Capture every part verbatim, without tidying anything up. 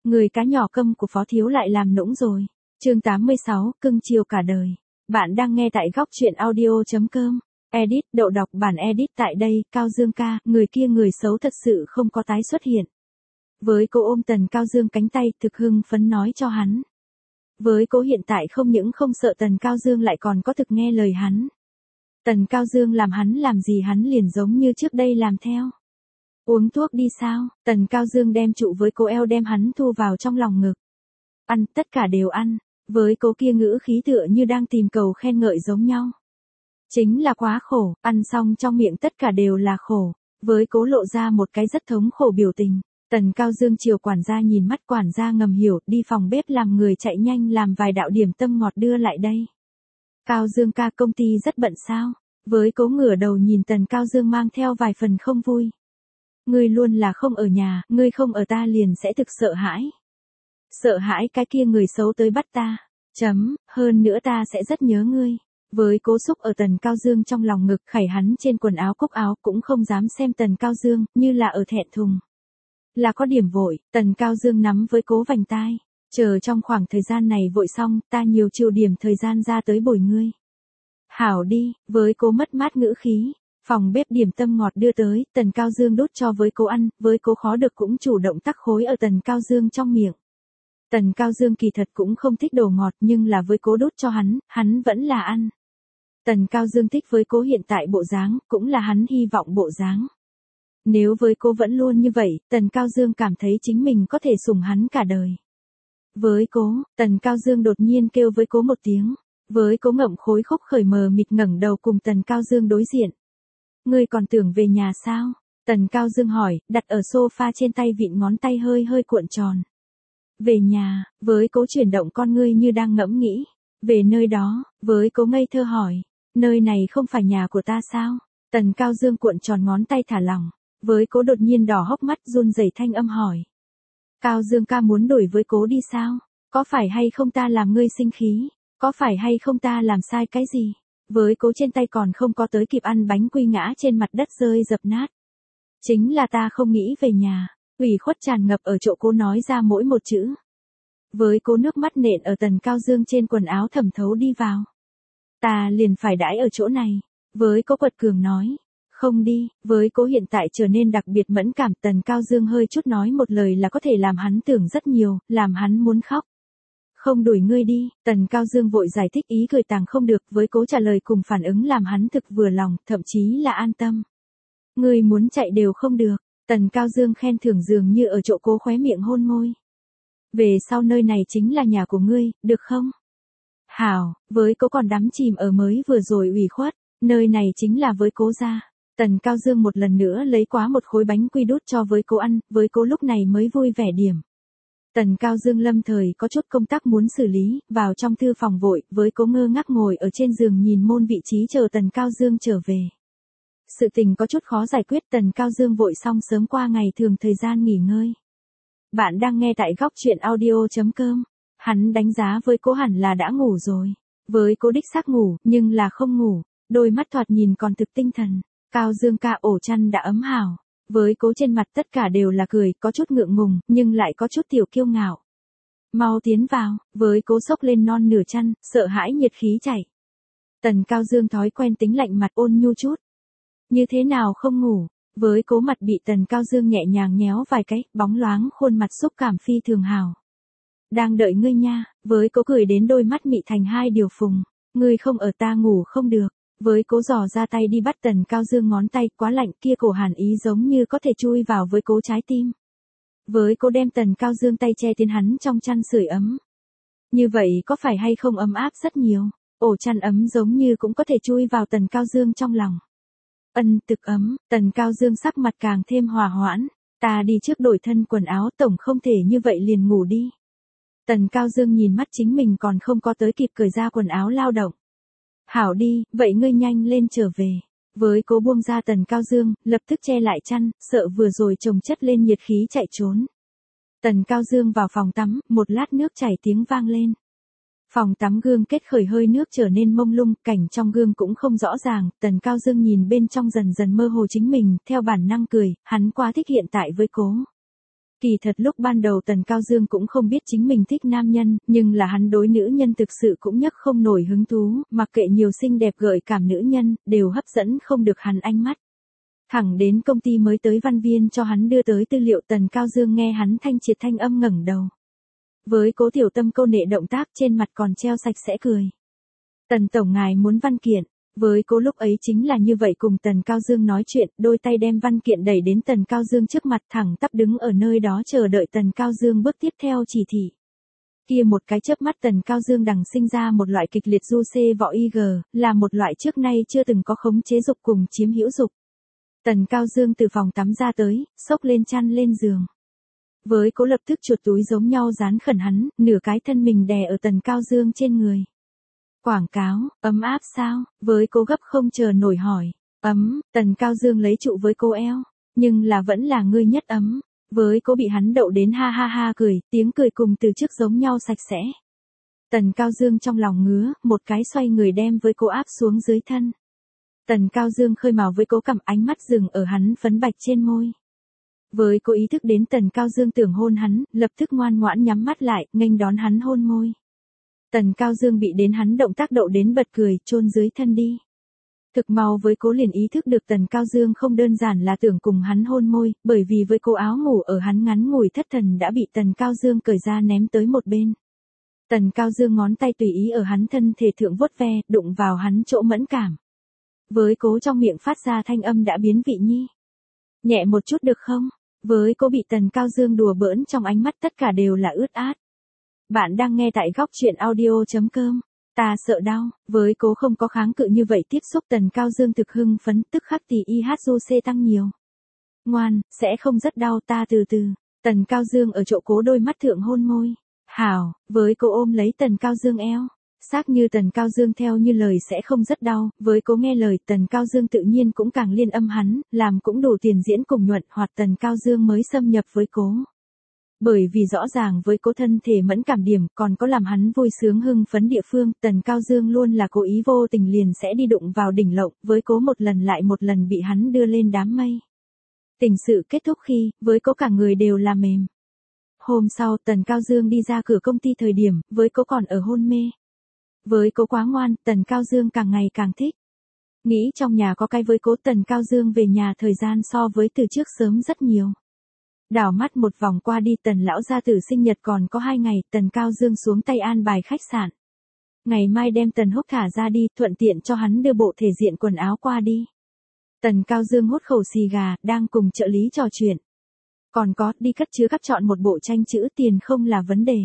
Người cá nhỏ câm của Phó Thiếu lại làm nũng rồi. Chương tám mươi sáu, cưng chiều cả đời. Bạn đang nghe tại góc truyện audio.com. Edit, đậu đọc bản edit tại đây, Cao Dương ca, người kia người xấu thật sự không có tái xuất hiện. Với cô ôm Tần Cao Dương cánh tay thực hưng phấn nói cho hắn. Với cô hiện tại không những không sợ Tần Cao Dương lại còn có thực nghe lời hắn. Tần Cao Dương làm hắn làm gì hắn liền giống như trước đây làm theo. Uống thuốc đi sao, Tần Cao Dương đem trụ với cô eo đem hắn thu vào trong lòng ngực. Ăn, tất cả đều ăn, với cô kia ngữ khí tựa như đang tìm cầu khen ngợi giống nhau. Chính là quá khổ, ăn xong trong miệng tất cả đều là khổ, với cố lộ ra một cái rất thống khổ biểu tình. Tần Cao Dương chiều quản gia nhìn mắt quản gia ngầm hiểu, đi phòng bếp làm người chạy nhanh làm vài đạo điểm tâm ngọt đưa lại đây. Cao Dương ca, công ty rất bận sao? Với cố ngửa đầu nhìn Tần Cao Dương mang theo vài phần không vui. Ngươi luôn là không ở nhà, ngươi không ở ta liền sẽ thực sợ hãi. Sợ hãi cái kia người xấu tới bắt ta. Chấm, hơn nữa ta sẽ rất nhớ ngươi. Với cố xúc ở Tần Cao Dương trong lòng ngực khảy hắn trên quần áo cúc áo cũng không dám xem Tần Cao Dương, như là ở thẹn thùng. Là có điểm vội, Tần Cao Dương nắm với cố vành tai. Chờ trong khoảng thời gian này vội xong, ta nhiều chiều điểm thời gian ra tới bồi ngươi. Hảo đi, với cố mất mát ngữ khí. Phòng bếp điểm tâm ngọt đưa tới, Tần Cao Dương đút cho với cố ăn, với cố khó được cũng chủ động tắc khối ở Tần Cao Dương trong miệng. Tần Cao Dương kỳ thật cũng không thích đồ ngọt nhưng là với cố đút cho hắn, hắn vẫn là ăn. Tần Cao Dương thích với cố hiện tại bộ dáng, cũng là hắn hy vọng bộ dáng. Nếu với cô vẫn luôn như vậy, Tần Cao Dương cảm thấy chính mình có thể sủng hắn cả đời. Với cố, Tần Cao Dương đột nhiên kêu với cố một tiếng. Với cố ngậm khối khúc khởi mờ mịt ngẩng đầu cùng Tần Cao Dương đối diện. Ngươi còn tưởng về nhà sao? Tần Cao Dương hỏi, đặt ở sofa trên tay vịn ngón tay hơi hơi cuộn tròn. Về nhà, với cố chuyển động con ngươi như đang ngẫm nghĩ. Về nơi đó, với cố ngây thơ hỏi. Nơi này không phải nhà của ta sao? Tần Cao Dương cuộn tròn ngón tay thả lỏng. Với cố đột nhiên đỏ hốc mắt run rẩy thanh âm hỏi. Cao Dương ca muốn đổi với cố đi sao? Có phải hay không ta làm ngươi sinh khí? Có phải hay không ta làm sai cái gì? Với cố trên tay còn không có tới kịp ăn bánh quy ngã trên mặt đất rơi dập nát. Chính là ta không nghĩ về nhà. Ủy khuất tràn ngập ở chỗ cố nói ra mỗi một chữ. Với cố nước mắt nện ở Tần Cao Dương trên quần áo thẩm thấu đi vào. Ta liền phải đãi ở chỗ này. Với cố quật cường nói. Không đi, với cố hiện tại trở nên đặc biệt mẫn cảm. Tần Cao Dương hơi chút nói một lời là có thể làm hắn tưởng rất nhiều, làm hắn muốn khóc. Không đuổi ngươi đi, Tần Cao Dương vội giải thích ý cười tàng không được với cố trả lời cùng phản ứng làm hắn thực vừa lòng, thậm chí là an tâm. Ngươi muốn chạy đều không được, Tần Cao Dương khen thưởng dường như ở chỗ cố khóe miệng hôn môi. Về sau nơi này chính là nhà của ngươi, được không? Hảo, với cố còn đắm chìm ở mới vừa rồi ủy khuất, nơi này chính là với cố gia. Tần Cao Dương một lần nữa lấy quá một khối bánh quy đút cho với cố ăn, với cố lúc này mới vui vẻ điểm. Tần Cao Dương lâm thời có chút công tác muốn xử lý, vào trong thư phòng vội, với cố ngơ ngác ngồi ở trên giường nhìn môn vị trí chờ Tần Cao Dương trở về. Sự tình có chút khó giải quyết, Tần Cao Dương vội xong sớm qua ngày thường thời gian nghỉ ngơi. Bạn đang nghe tại góc truyện audio.com. Hắn đánh giá với cố hẳn là đã ngủ rồi. Với cố đích xác ngủ, nhưng là không ngủ, đôi mắt thoạt nhìn còn thực tinh thần. Cao Dương ca, ổ chăn đã ấm hảo. Với cố trên mặt tất cả đều là cười, có chút ngượng ngùng, nhưng lại có chút tiểu kiêu ngạo. Mau tiến vào, với cố xốc lên non nửa chăn, sợ hãi nhiệt khí chảy. Tần Cao Dương thói quen tính lạnh mặt ôn nhu chút. Như thế nào không ngủ, với cố mặt bị Tần Cao Dương nhẹ nhàng nhéo vài cái, bóng loáng khuôn mặt xúc cảm phi thường hào. Đang đợi ngươi nha, với cố cười đến đôi mắt mị thành hai điều phùng. Ngươi không ở ta ngủ không được. Với cố dò ra tay đi bắt Tần Cao Dương ngón tay, quá lạnh, kia cổ hàn ý giống như có thể chui vào với cố trái tim. Với cố đem Tần Cao Dương tay che tiến hắn trong chăn sưởi ấm. Như vậy có phải hay không ấm áp rất nhiều, ổ chăn ấm giống như cũng có thể chui vào Tần Cao Dương trong lòng. Ân, thực ấm, Tần Cao Dương sắc mặt càng thêm hòa hoãn. Ta đi trước đổi thân quần áo, tổng không thể như vậy liền ngủ đi. Tần Cao Dương nhìn mắt chính mình còn không có tới kịp cởi ra quần áo lao động. Hảo đi, vậy ngươi nhanh lên trở về. Với cố buông ra Tần Cao Dương, lập tức che lại chăn, sợ vừa rồi chồng chất lên nhiệt khí chạy trốn. Tần Cao Dương vào phòng tắm, một lát nước chảy tiếng vang lên. Phòng tắm gương kết khởi hơi nước trở nên mông lung, cảnh trong gương cũng không rõ ràng, Tần Cao Dương nhìn bên trong dần dần mơ hồ chính mình, theo bản năng cười, hắn quá thích hiện tại với cố. Kỳ thật lúc ban đầu Tần Cao Dương cũng không biết chính mình thích nam nhân, nhưng là hắn đối nữ nhân thực sự cũng nhấc không nổi hứng thú, mặc kệ nhiều xinh đẹp gợi cảm nữ nhân, đều hấp dẫn không được hắn ánh mắt. Thẳng đến công ty mới tới văn viên cho hắn đưa tới tư liệu, Tần Cao Dương nghe hắn thanh triệt thanh âm ngẩng đầu. Với Cố Tiểu Tâm câu nệ động tác trên mặt còn treo sạch sẽ cười. Tần tổng ngài muốn văn kiện. Với Cố lúc ấy chính là như vậy cùng Tần Cao Dương nói chuyện, đôi tay đem văn kiện đẩy đến Tần Cao Dương trước mặt, thẳng tắp đứng ở nơi đó chờ đợi Tần Cao Dương bước tiếp theo chỉ thị. Kia một cái chớp mắt Tần Cao Dương đằng sinh ra một loại kịch liệt du xê võ y gờ, là một loại trước nay chưa từng có khống chế dục cùng chiếm hữu dục. Tần Cao Dương từ phòng tắm ra tới, xốc lên chăn lên giường. Với Cố lập tức chuột túi giống nhau dán khẩn hắn, nửa cái thân mình đè ở Tần Cao Dương trên người. Quảng cáo, ấm áp sao? Với Cố gấp không chờ nổi hỏi. Ấm, Tần Cao Dương lấy trụ với Cố eo. Nhưng là vẫn là ngươi nhất ấm. Với Cố bị hắn đậu đến ha ha ha cười, tiếng cười cùng từ trước giống nhau sạch sẽ. Tần Cao Dương trong lòng ngứa, một cái xoay người đem với Cố áp xuống dưới thân. Tần Cao Dương khơi mào với Cố cằm, ánh mắt dừng ở hắn phấn bạch trên môi. Với Cố ý thức đến Tần Cao Dương tưởng hôn hắn, lập tức ngoan ngoãn nhắm mắt lại, nghênh đón hắn hôn môi. Tần Cao Dương bị đến hắn động tác đậu đến bật cười, chôn dưới thân đi. Thực mau với Cố liền ý thức được Tần Cao Dương không đơn giản là tưởng cùng hắn hôn môi, bởi vì với Cố áo ngủ ở hắn ngắn ngủi thất thần đã bị Tần Cao Dương cởi ra ném tới một bên. Tần Cao Dương ngón tay tùy ý ở hắn thân thể thượng vuốt ve, đụng vào hắn chỗ mẫn cảm. Với Cố trong miệng phát ra thanh âm đã biến vị nhi. Nhẹ một chút được không? Với Cố bị Tần Cao Dương đùa bỡn trong ánh mắt tất cả đều là ướt át. Bạn đang nghe tại góc truyện audio chấm com. Ta sợ đau, với Cố không có kháng cự như vậy, tiếp xúc Tần Cao Dương thực hưng phấn, tức khắc thì i hát du xê tăng nhiều. Ngoan, sẽ không rất đau, ta từ từ. Tần Cao Dương ở chỗ Cố đôi mắt thượng hôn môi. Hảo, với Cố ôm lấy Tần Cao Dương eo. Xác như Tần Cao Dương theo như lời sẽ không rất đau, với Cố nghe lời Tần Cao Dương tự nhiên cũng càng liên âm hắn, làm cũng đủ tiền diễn cùng nhuận hoạt Tần Cao Dương mới xâm nhập với Cố. Bởi vì rõ ràng với Cố thân thể mẫn cảm điểm còn có làm hắn vui sướng hưng phấn địa phương, Tần Cao Dương luôn là cố ý vô tình liền sẽ đi đụng vào đỉnh lộng, với Cố một lần lại một lần bị hắn đưa lên đám mây. Tình sự kết thúc khi, với Cố cả người đều là mềm. Hôm sau Tần Cao Dương đi ra cửa công ty thời điểm, với Cố còn ở hôn mê. Với Cố quá ngoan, Tần Cao Dương càng ngày càng thích. Nghĩ trong nhà có cái với Cố, Tần Cao Dương về nhà thời gian so với từ trước sớm rất nhiều. Đảo mắt một vòng qua đi, Tần lão gia tử sinh nhật còn có hai ngày, Tần Cao Dương xuống tay an bài khách sạn. Ngày mai đem Tần Húc thả ra đi, thuận tiện cho hắn đưa bộ thể diện quần áo qua đi. Tần Cao Dương hút khẩu xì gà, đang cùng trợ lý trò chuyện. Còn có, đi cất chứa cắp chọn một bộ tranh chữ, tiền không là vấn đề.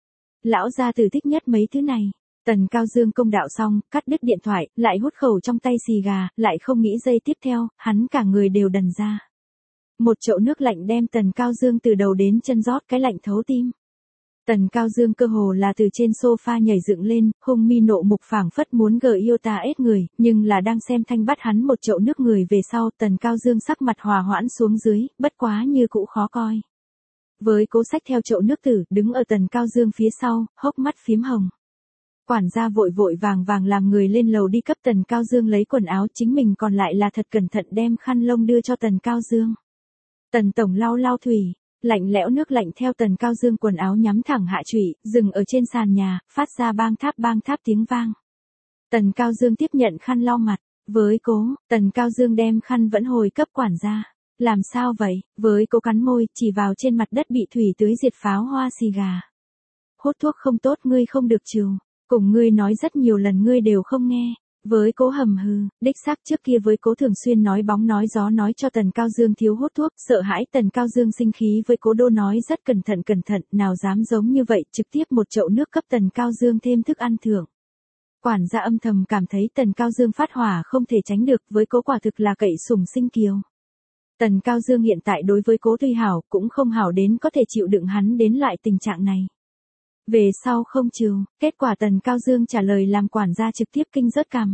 Lão gia tử thích nhất mấy thứ này. Tần Cao Dương công đạo xong, cắt đứt điện thoại, lại hút khẩu trong tay xì gà, lại không nghĩ giây tiếp theo, hắn cả người đều đần ra. Một chậu nước lạnh đem Tần Cao Dương từ đầu đến chân rót cái lạnh thấu tim. Tần Cao Dương cơ hồ là từ trên sofa nhảy dựng lên, hung mi nộ mục phảng phất muốn gờ yêu ta ết người, nhưng là đang xem thanh bắt hắn một chậu nước người về sau, Tần Cao Dương sắc mặt hòa hoãn xuống dưới, bất quá như cũ khó coi. Với Cố xách theo chậu nước tử, đứng ở Tần Cao Dương phía sau, hốc mắt phím hồng. Quản gia vội vội vàng vàng làm người lên lầu đi cấp Tần Cao Dương lấy quần áo, chính mình còn lại là thật cẩn thận đem khăn lông đưa cho Tần Cao Dương. Tần tổng lau lau thủy, lạnh lẽo nước lạnh theo Tần Cao Dương quần áo nhắm thẳng hạ trụy, dừng ở trên sàn nhà, phát ra bang tháp bang tháp tiếng vang. Tần Cao Dương tiếp nhận khăn lau mặt, với Cố, Tần Cao Dương đem khăn vẫn hồi cấp quản gia. Làm sao vậy? Với Cố cắn môi, chỉ vào trên mặt đất bị thủy tưới diệt pháo hoa xì gà. Hút thuốc không tốt, ngươi không được trừ. Cùng ngươi nói rất nhiều lần ngươi đều không nghe. Với Cố hầm hừ, đích xác trước kia với Cố thường xuyên nói bóng nói gió nói cho Tần Cao Dương thiếu hút thuốc, sợ hãi Tần Cao Dương sinh khí với Cố đô nói rất cẩn thận cẩn thận, nào dám giống như vậy, trực tiếp một chậu nước cấp Tần Cao Dương thêm thức ăn thưởng. Quản gia âm thầm cảm thấy Tần Cao Dương phát hỏa không thể tránh được, với Cố quả thực là cậy sủng sinh kiều. Tần Cao Dương hiện tại đối với Cố tuy hảo, cũng không hảo đến có thể chịu đựng hắn đến loại tình trạng này. Về sau không trừ, kết quả Tần Cao Dương trả lời làm quản gia trực tiếp kinh rớt cằm.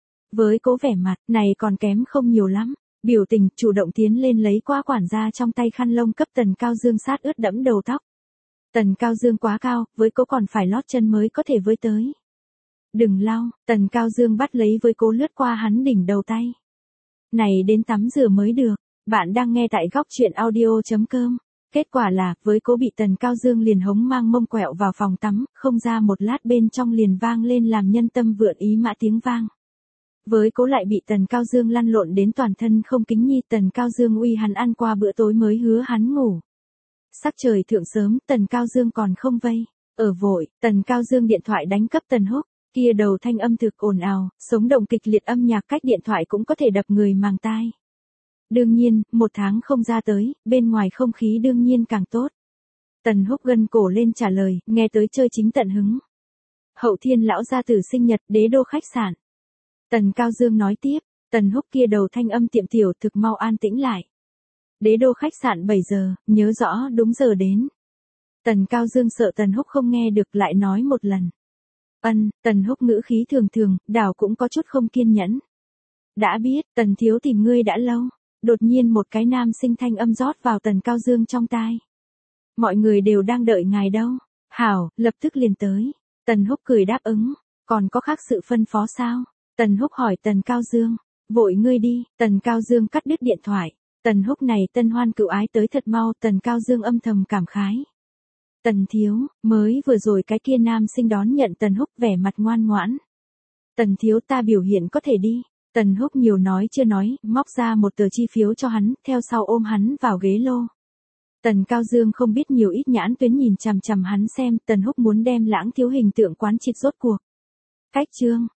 Với Cố vẻ mặt này còn kém không nhiều lắm, biểu tình chủ động tiến lên lấy qua quản gia trong tay khăn lông cấp Tần Cao Dương sát ướt đẫm đầu tóc. Tần Cao Dương quá cao, với Cố còn phải lót chân mới có thể với tới. Đừng lau, Tần Cao Dương bắt lấy với Cố lướt qua hắn đỉnh đầu tay. Này đến tắm rửa mới được, bạn đang nghe tại góc truyện audio chấm com. Kết quả là, với cố bị Tần Cao Dương liền hống mang mông quẹo vào phòng tắm, không ra một lát bên trong liền vang lên làm nhân tâm vượn ý mã tiếng vang. Với cố lại bị Tần Cao Dương lăn lộn đến toàn thân không kính nhi, Tần Cao Dương uy hắn ăn qua bữa tối mới hứa hắn ngủ. Sắc trời thượng sớm, Tần Cao Dương còn không vây. Ở vội, Tần Cao Dương điện thoại đánh cấp Tần Húc, kia đầu thanh âm thực ồn ào, sống động kịch liệt âm nhạc cách điện thoại cũng có thể đập người màng tai. Đương nhiên, một tháng không ra tới, bên ngoài không khí đương nhiên càng tốt. Tần Húc gân cổ lên trả lời, nghe tới chơi chính tận hứng. Hậu thiên lão gia tử sinh nhật, đế đô khách sạn. Tần Cao Dương nói tiếp, Tần Húc kia đầu thanh âm tiệm tiểu thực mau an tĩnh lại. Đế đô khách sạn bảy giờ, nhớ rõ đúng giờ đến. Tần Cao Dương sợ Tần Húc không nghe được lại nói một lần. Ân, Tần Húc ngữ khí thường thường, đảo cũng có chút không kiên nhẫn. Đã biết, Tần thiếu tìm ngươi đã lâu. Đột nhiên một cái nam sinh thanh âm rót vào Tần Cao Dương trong tai. Mọi người đều đang đợi ngài đâu. Hảo, lập tức liền tới. Tần Húc cười đáp ứng. Còn có khác sự phân phó sao? Tần Húc hỏi Tần Cao Dương. Vội ngươi đi. Tần Cao Dương cắt đứt điện thoại. Tần Húc này tân hoan cựu ái tới thật mau. Tần Cao Dương âm thầm cảm khái. Tần thiếu, mới vừa rồi cái kia nam sinh đón nhận Tần Húc vẻ mặt ngoan ngoãn. Tần thiếu ta biểu hiện có thể đi. Tần Húc nhiều nói chưa nói, móc ra một tờ chi phiếu cho hắn, theo sau ôm hắn vào ghế lô. Tần Cao Dương không biết nhiều ít nhãn tuyến nhìn chằm chằm hắn xem, Tần Húc muốn đem lãng thiếu hình tượng quán triệt rốt cuộc. Cách chương,